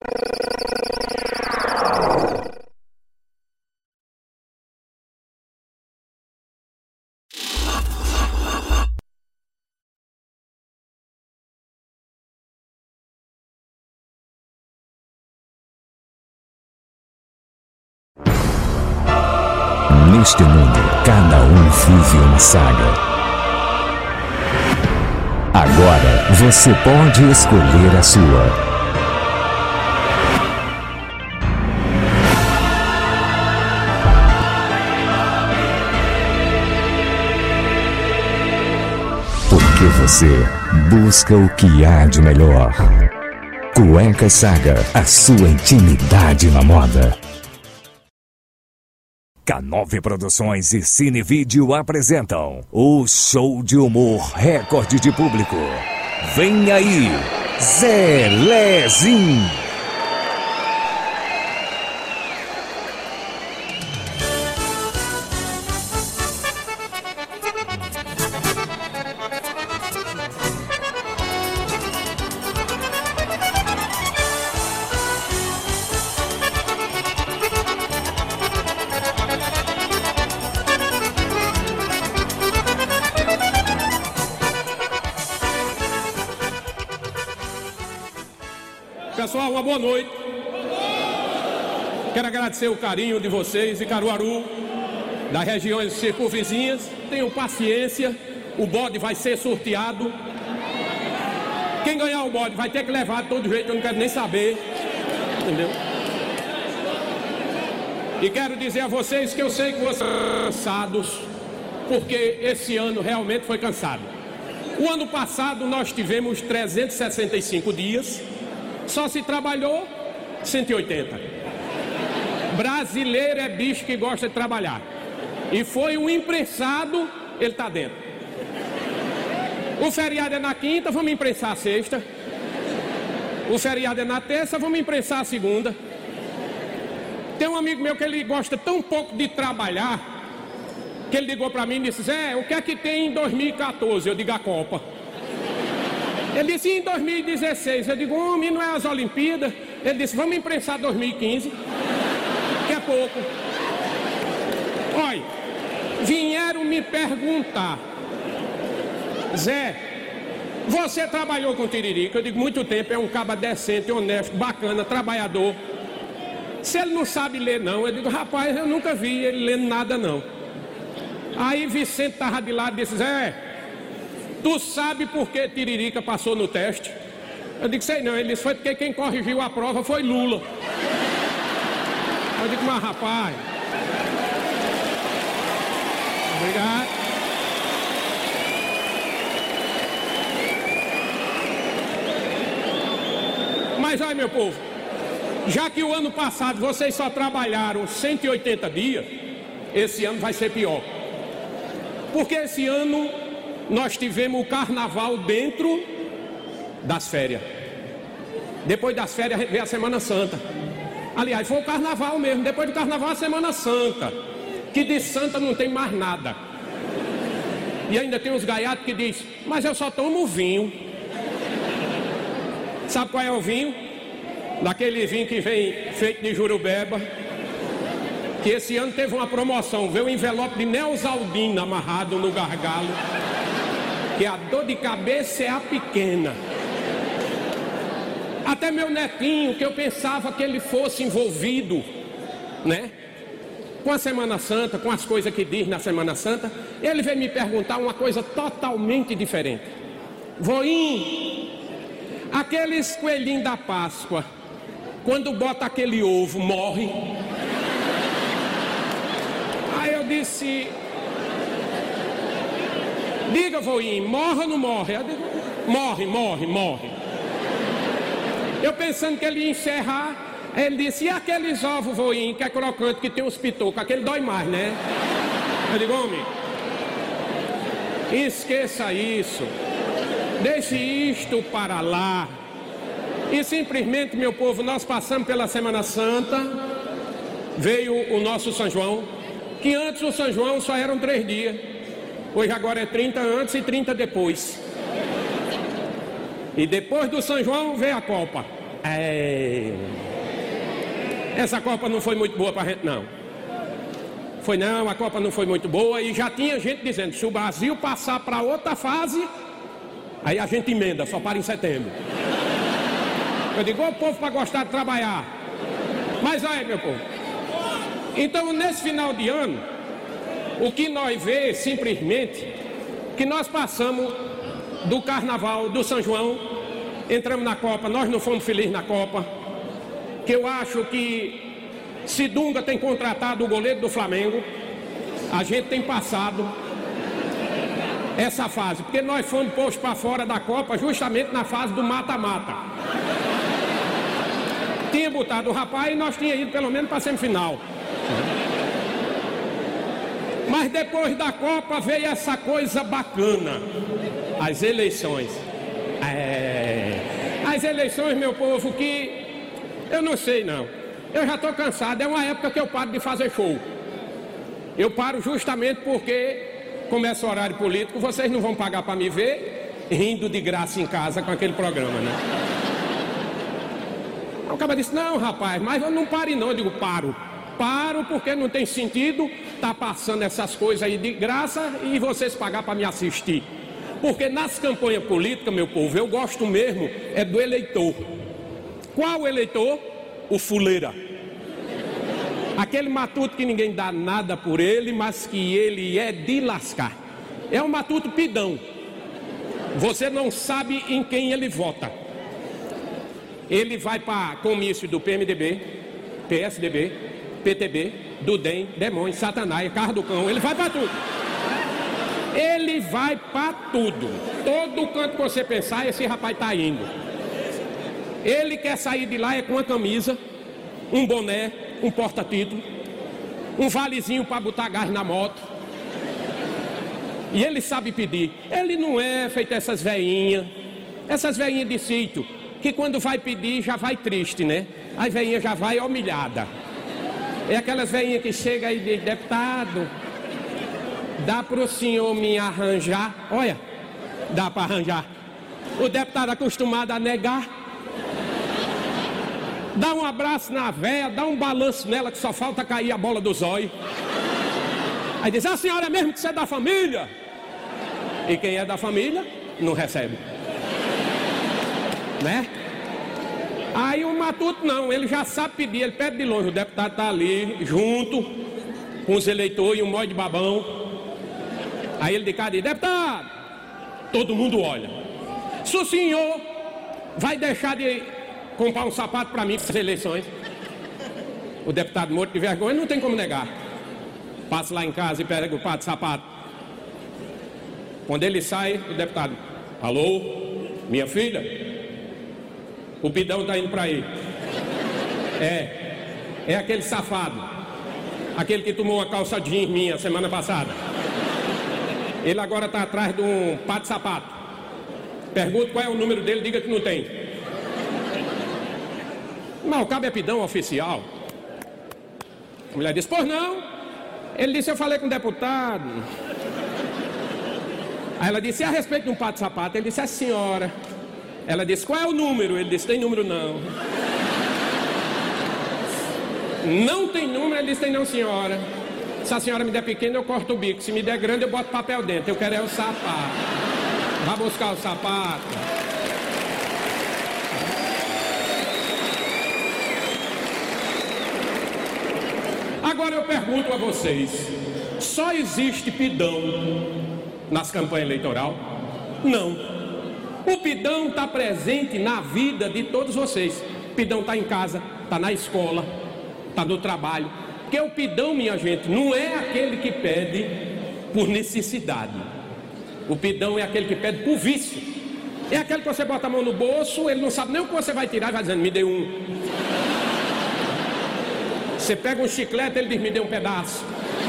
Neste mundo, cada um vive uma saga. Agora, você pode escolher a sua. Porque você busca o que há de melhor. Cuecas Saga, a sua intimidade na moda. K9 Produções e Cinevídeo apresentam o show de humor recorde de público. Vem aí, Zé Lezinho. Pessoal, uma boa noite. Quero agradecer o carinho de vocês de Caruaru, das regiões circunvizinhas. Tenham paciência, o bode vai ser sorteado. Quem ganhar o bode vai ter que levar de todo jeito, eu não quero nem saber. Entendeu? E quero dizer a vocês que eu sei que vocês estão cansados, porque esse ano realmente foi cansado. O ano passado nós tivemos 365 dias. Só se trabalhou 180. Brasileiro é bicho que gosta de trabalhar. E foi um imprensado, ele está dentro. O feriado é na quinta, vamos imprensar a sexta. O feriado é na terça, vamos imprensar a segunda. Tem um amigo meu que ele gosta tão pouco de trabalhar, que ele ligou para mim e disse: Zé, o que é que tem em 2014? Eu digo: a Copa. Ele disse: em 2016, eu digo: homem, não é as Olimpíadas? Ele disse: vamos imprensar 2015, que é pouco. Olha, vieram me perguntar: Zé, você trabalhou com Tiririca? Eu digo: muito tempo, é um caba decente, honesto, bacana, trabalhador. Se ele não sabe ler não, eu digo: rapaz, eu nunca vi ele lendo nada não. Aí Vicente estava de lado e disse: Zé, tu sabe por que Tiririca passou no teste? Eu digo: sei não. Ele disse: foi porque quem corrigiu a prova foi Lula. Eu digo: mas rapaz, obrigado. Mas olha, meu povo, já que o ano passado vocês só trabalharam 180 dias, esse ano vai ser pior. Porque esse ano nós tivemos o carnaval dentro das férias. Depois das férias veio a Semana Santa. Aliás, foi o carnaval mesmo. Depois do carnaval a Semana Santa. Que de santa não tem mais nada. E ainda tem uns gaiatos que diz: mas eu só tomo vinho. Sabe qual é o vinho? Daquele vinho que vem feito de jurubeba. Que esse ano teve uma promoção. Veio um envelope de Neosaldina amarrado no gargalo. Que a dor de cabeça é a pequena. Até meu netinho, que eu pensava que ele fosse envolvido, né, com a Semana Santa, com as coisas que diz na Semana Santa, ele veio me perguntar uma coisa totalmente diferente. Voinho, aqueles coelhinhos da Páscoa, quando bota aquele ovo, morre? Aí eu disse: diga, voinho, morre ou não morre? Eu digo: morre. Eu pensando que ele ia encerrar, ele disse: e aqueles ovos, voinho, que é crocante, que tem os pitocos, aquele dói mais, né? Eu digo: homem, esqueça isso, deixe isto para lá. E simplesmente, meu povo, nós passamos pela Semana Santa, veio o nosso São João, que antes o São João só eram 3 dias. Hoje agora é 30 antes e 30 depois. E depois do São João veio a Copa. Essa Copa não foi muito boa pra gente, não. Foi não, a Copa não foi muito boa. E já tinha gente dizendo, se o Brasil passar para outra fase, aí a gente emenda, só para em setembro. Eu digo, o povo para gostar de trabalhar. Mas olha, meu povo. Então, nesse final de ano, o que nós vê simplesmente, que nós passamos do Carnaval, do São João, entramos na Copa, nós não fomos felizes na Copa, que eu acho que se Dunga tem contratado o goleiro do Flamengo, a gente tem passado essa fase, porque nós fomos postos para fora da Copa justamente na fase do mata-mata. Tinha botado o rapaz e nós tínhamos ido pelo menos para a semifinal. Mas depois da Copa veio essa coisa bacana, as eleições. As eleições, meu povo, que eu não sei não. Eu já estou cansado, é uma época que eu paro de fazer show. Eu paro justamente porque começa o horário político, vocês não vão pagar para me ver rindo de graça em casa com aquele programa, né? O cara disse, não rapaz, mas eu não pare não. Eu digo, paro porque não tem sentido tá passando essas coisas aí de graça e vocês pagar para me assistir. Porque nas campanhas políticas, meu povo, eu gosto mesmo é do eleitor. Qual eleitor? O fuleira. Aquele matuto que ninguém dá nada por ele, mas que ele é de lascar. É um matuto pidão. Você não sabe em quem ele vota. Ele vai para comício do PMDB, PSDB, PTB, do DEM, Demônio, Satanás, Carro do Cão, ele vai para tudo. Ele vai para tudo. Todo canto que você pensar, esse rapaz está indo. Ele quer sair de lá é com uma camisa, um boné, um porta-título, um valezinho para botar gás na moto. E ele sabe pedir. Ele não é feito essas veinhas de sítio, que quando vai pedir já vai triste, né? A veinha já vai humilhada. É aquelas veinhas que chega aí de deputado, dá para o senhor me arranjar? Olha, dá para arranjar. O deputado acostumado a negar. Dá um abraço na véia, dá um balanço nela que só falta cair a bola do zóio. Aí diz, a senhora é mesmo que você é da família? E quem é da família, não recebe. Né? Aí o matuto não, ele já sabe pedir, ele pede de longe. O deputado está ali, junto com os eleitores e um monte de babão. Aí ele de cá diz, deputado, todo mundo olha. Se o senhor vai deixar de comprar um sapato para mim para as eleições, o deputado morto de vergonha não tem como negar. Passa lá em casa e pega o par de sapato. Quando ele sai, o deputado, alô, minha filha? O pidão está indo para aí. É aquele safado. Aquele que tomou uma calça jeans minha semana passada. Ele agora está atrás de um par de sapato. Pergunto qual é o número dele, diga que não tem. Mas o cabo é pidão oficial. A mulher disse, pois não. Ele disse, eu falei com o deputado. Aí ela disse, a respeito de um par de sapato? Ele disse, a senhora. Ela disse, qual é o número? Ele disse, tem número não. Não tem número? Ele disse, tem não, senhora. Se a senhora me der pequeno, eu corto o bico. Se me der grande, eu boto papel dentro. Eu quero é o sapato. Vá buscar o sapato. Agora eu pergunto a vocês, só existe pidão nas campanhas eleitorais? Não. O pidão está presente na vida de todos vocês. O pidão está em casa, está na escola, está no trabalho. Porque o pidão, minha gente, não é aquele que pede por necessidade. O pidão é aquele que pede por vício. É aquele que você bota a mão no bolso, ele não sabe nem o que você vai tirar e vai dizendo, me dê um. Você pega um chiclete, ele diz, me dê um pedaço.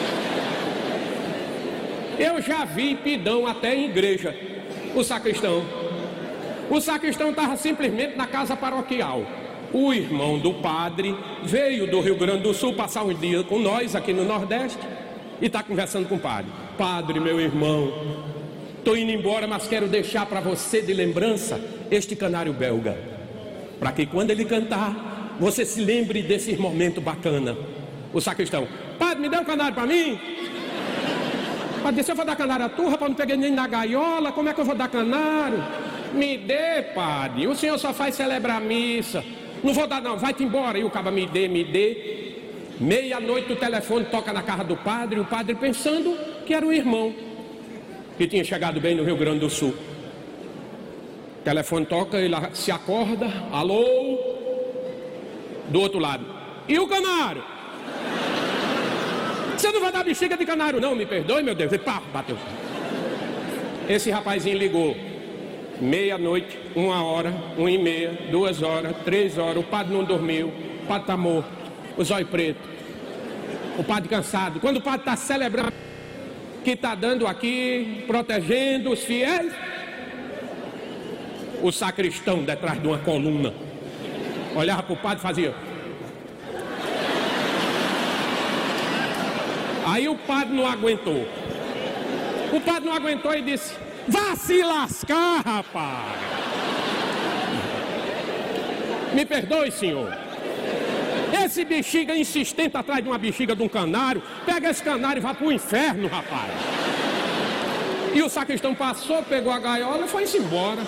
Eu já vi pidão até em igreja. O sacristão estava simplesmente na casa paroquial. O irmão do padre veio do Rio Grande do Sul passar um dia com nós aqui no Nordeste e está conversando com o padre. Padre, meu irmão, estou indo embora, mas quero deixar para você de lembrança este canário belga. para que quando ele cantar, você se lembre desse momento bacana. O sacristão: padre, me dê um canário para mim? Padre, se eu vou dar canário a tu, rapaz, não peguei nem na gaiola, como é que eu vou dar canário? Me dê, padre, o senhor só faz celebrar a missa. Não vou dar não, vai-te embora. E o caba: me dê. Meia-noite o telefone toca na casa do padre, o padre pensando que era um irmão que tinha chegado bem no Rio Grande do Sul. O telefone toca, ele se acorda: alô? Do outro lado: e o canário? Você não vai dar bexiga de canário não, me perdoe, meu Deus. E pá, bateu. Esse rapazinho ligou. Meia-noite, 1h, 1h30, 2h, 3h, o padre não dormiu, o padre está morto, o zóio preto, o padre cansado. Quando o padre está celebrando, que está dando aqui, protegendo os fiéis, o sacristão detrás de uma coluna olhava para o padre e fazia. Aí o padre não aguentou. O padre não aguentou e disse: vá se lascar, rapaz. Me perdoe, senhor. Esse bexiga insistente atrás de uma bexiga de um canário, pega esse canário e vá para o inferno, rapaz. E o sacristão passou, pegou a gaiola e foi-se embora.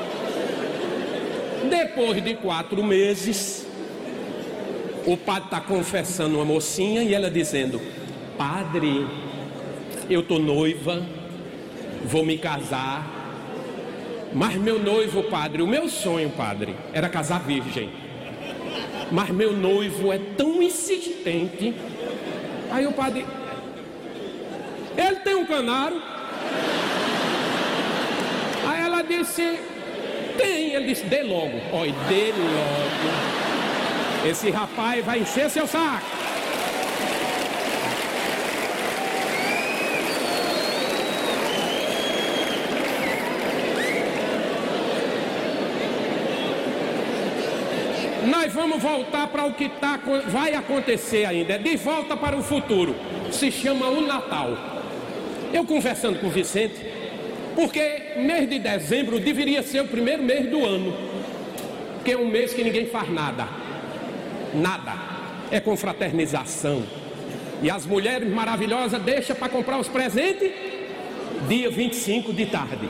Depois de 4 meses, o padre está confessando uma mocinha e ela dizendo: padre, eu estou noiva, vou me casar, mas meu noivo, padre, o meu sonho, padre, era casar virgem, mas meu noivo é tão insistente. Aí o padre: ele tem um canário? Aí ela disse: tem. Ele disse: dê logo. Olha, dê logo. Esse rapaz vai encher seu saco. Nós vamos voltar para o que vai acontecer ainda. É de volta para o futuro. Se chama o Natal. Eu conversando com o Vicente, porque mês de dezembro deveria ser o primeiro mês do ano, porque é um mês que ninguém faz nada. Nada. É confraternização. E as mulheres maravilhosas deixam para comprar os presentes dia 25 de tarde.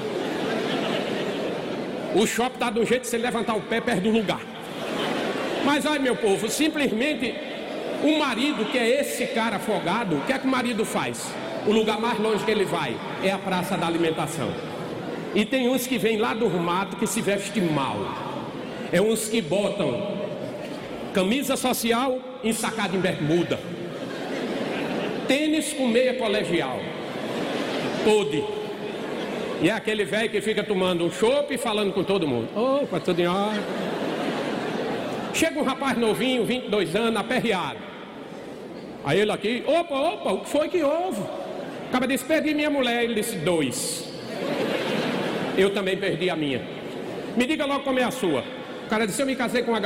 O shopping está de um jeito de você levantar o pé perto do lugar. Mas olha, meu povo, simplesmente o marido, que é esse cara afogado, o que é que o marido faz? O lugar mais longe que ele vai é a praça da alimentação. E tem uns que vêm lá do mato que se vestem mal. É uns que botam camisa social ensacada em bermuda, tênis com meia colegial, pôde. E é aquele velho que fica tomando um chopp e falando com todo mundo: opa, tudo em ordem. Chega um rapaz novinho, 22 anos, aperreado. Aí ele aqui: opa, o que foi que houve? Acaba de perdi minha mulher. Ele disse: 2. Eu também perdi a minha. Me diga logo como é a sua. O cara disse: eu me casei com uma